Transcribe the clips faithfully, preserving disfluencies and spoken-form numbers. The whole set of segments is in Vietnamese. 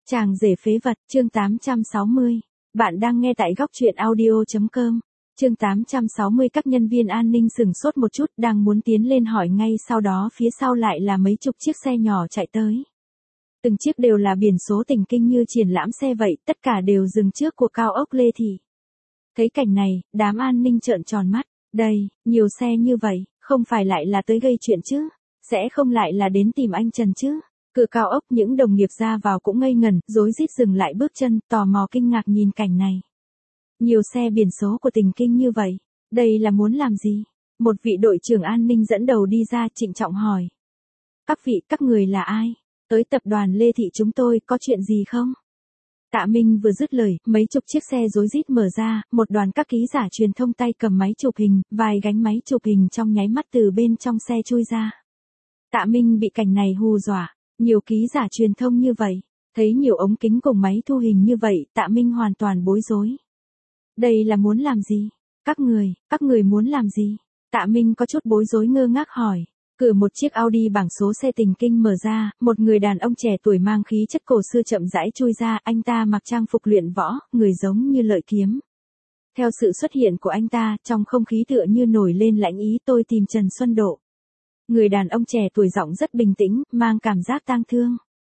Chàng rể phế vật, chương tám trăm sáu mươi. Bạn đang nghe tại góc truyện audio chấm com. Chương tám trăm sáu mươi. Các nhân viên an ninh sửng sốt một chút, đang muốn tiến lên hỏi, ngay sau đó phía sau lại là mấy chục chiếc xe nhỏ chạy tới. Từng chiếc đều là biển số Tỉnh Kinh như triển lãm xe vậy, tất cả đều dừng trước của cao ốc Lê Thị. Thấy cảnh này, đám an ninh trợn tròn mắt, đây, nhiều xe như vậy, không phải lại là tới gây chuyện chứ? Sẽ không lại là đến tìm anh Trần chứ? Cửa cao ốc những đồng nghiệp ra vào cũng ngây ngẩn, rối rít dừng lại bước chân, tò mò kinh ngạc nhìn cảnh này. Nhiều xe biển số của Tỉnh Kinh như vậy, đây là muốn làm gì? Một vị đội trưởng an ninh dẫn đầu đi ra trịnh trọng hỏi. Các vị, các người là ai? Tới tập đoàn Lê Thị chúng tôi, có chuyện gì không? Tạ Minh vừa dứt lời, mấy chục chiếc xe rối rít mở ra, một đoàn các ký giả truyền thông tay cầm máy chụp hình, vài gánh máy chụp hình trong nháy mắt từ bên trong xe chui ra. Tạ Minh bị cảnh này hù dọa, nhiều ký giả truyền thông như vậy, thấy nhiều ống kính cùng máy thu hình như vậy, Tạ Minh hoàn toàn bối rối. Đây là muốn làm gì? Các người, các người muốn làm gì? Tạ Minh có chút bối rối ngơ ngác hỏi. Cửa một chiếc Audi bảng số xe Tỉnh Kinh mở ra, một người đàn ông trẻ tuổi mang khí chất cổ xưa chậm rãi chui ra, anh ta mặc trang phục luyện võ, người giống như lợi kiếm. Theo sự xuất hiện của anh ta, trong không khí tựa như nổi lên lãnh ý, tôi tìm Trần Xuân Độ. Người đàn ông trẻ tuổi giọng rất bình tĩnh, mang cảm giác tang thương.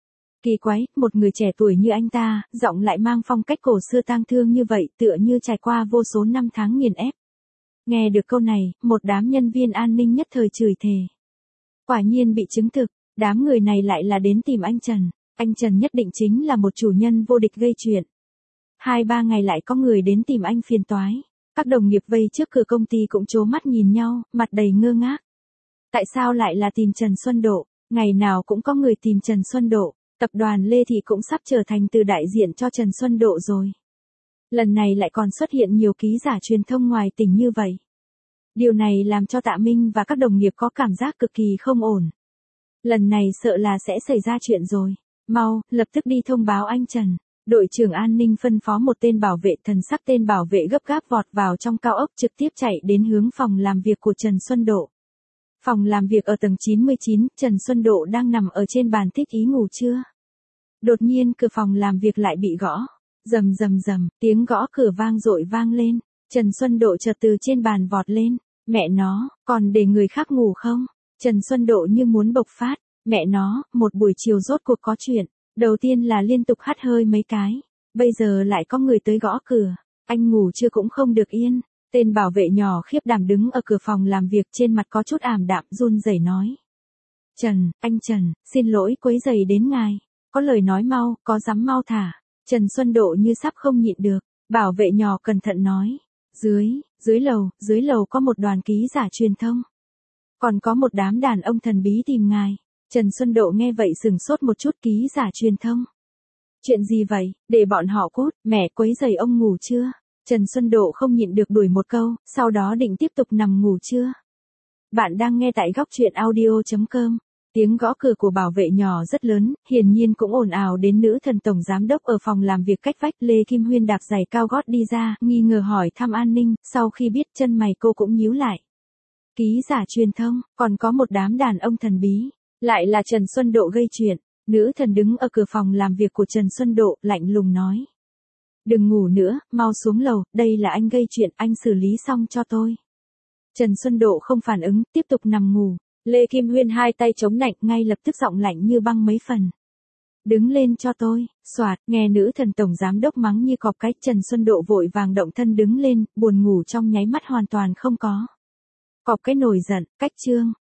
Kỳ quái, một người trẻ tuổi như anh ta, giọng lại mang phong cách cổ xưa tang thương như vậy, tựa như trải qua vô số năm tháng nghiền ép. Nghe được câu này, một đám nhân viên an ninh nhất thời chửi thề. Quả nhiên bị chứng thực, đám người này lại là đến tìm anh Trần. Anh Trần nhất định chính là một chủ nhân vô địch gây chuyện. Hai ba ngày lại có người đến tìm anh phiền toái. Các đồng nghiệp vây trước cửa công ty cũng trố mắt nhìn nhau, mặt đầy ngơ ngác. Tại sao lại là tìm Trần Xuân Độ? Ngày nào cũng có người tìm Trần Xuân Độ. Tập đoàn Lê Thị cũng sắp trở thành từ đại diện cho Trần Xuân Độ rồi. Lần này lại còn xuất hiện nhiều ký giả truyền thông ngoài tỉnh như vậy. Điều này làm cho Tạ Minh và các đồng nghiệp có cảm giác cực kỳ không ổn. Lần này sợ là sẽ xảy ra chuyện rồi. Mau, lập tức đi thông báo anh Trần. Đội trưởng an ninh phân phó một tên bảo vệ, thần sắc tên bảo vệ gấp gáp vọt vào trong cao ốc, trực tiếp chạy đến hướng phòng làm việc của Trần Xuân Độ. Phòng làm việc ở tầng chín mươi chín, Trần Xuân Độ đang nằm ở trên bàn thích ý ngủ trưa. Đột nhiên cửa phòng làm việc lại bị gõ. Rầm rầm rầm, tiếng gõ cửa vang dội vang lên. Trần Xuân Độ chợt từ trên bàn vọt lên. Mẹ nó, còn để người khác ngủ không? Trần Xuân Độ như muốn bộc phát. Mẹ nó, một buổi chiều rốt cuộc có chuyện. Đầu tiên là liên tục hắt hơi mấy cái. Bây giờ lại có người tới gõ cửa. Anh ngủ chưa cũng không được yên. Tên bảo vệ nhỏ khiếp đảm đứng ở cửa phòng làm việc, trên mặt có chút ảm đạm, run rẩy nói. Trần, anh Trần, xin lỗi quấy rầy đến ngài. Có lời nói mau, có dám mau thả. Trần Xuân Độ như sắp không nhịn được. Bảo vệ nhỏ cẩn thận nói. Dưới, dưới lầu, dưới lầu có một đoàn ký giả truyền thông. Còn có một đám đàn ông thần bí tìm ngài. Trần Xuân Độ nghe vậy sừng sốt một chút. Ký giả truyền thông. Chuyện gì vậy, để bọn họ cút, mẹ quấy rầy ông ngủ chưa? Trần Xuân Độ không nhịn được đuổi một câu, sau đó định tiếp tục nằm ngủ chưa? Bạn đang nghe tại góc truyện audio chấm com. Tiếng gõ cửa của bảo vệ nhỏ rất lớn, hiển nhiên cũng ồn ào đến nữ thần tổng giám đốc ở phòng làm việc cách vách. Lê Kim Huyên đạp giày cao gót đi ra, nghi ngờ hỏi thăm an ninh, sau khi biết chân mày cô cũng nhíu lại. Ký giả truyền thông, còn có một đám đàn ông thần bí, lại là Trần Xuân Độ gây chuyện. Nữ thần đứng ở cửa phòng làm việc của Trần Xuân Độ, lạnh lùng nói. Đừng ngủ nữa, mau xuống lầu, đây là anh gây chuyện, anh xử lý xong cho tôi. Trần Xuân Độ không phản ứng, tiếp tục nằm ngủ. Lê Kim Huyên hai tay chống nạnh, ngay lập tức giọng lạnh như băng mấy phần. Đứng lên cho tôi, soạt, nghe nữ thần tổng giám đốc mắng như cọp cái, Trần Xuân Độ vội vàng động thân đứng lên, buồn ngủ trong nháy mắt hoàn toàn không có. Cọp cái nổi giận, cách chương,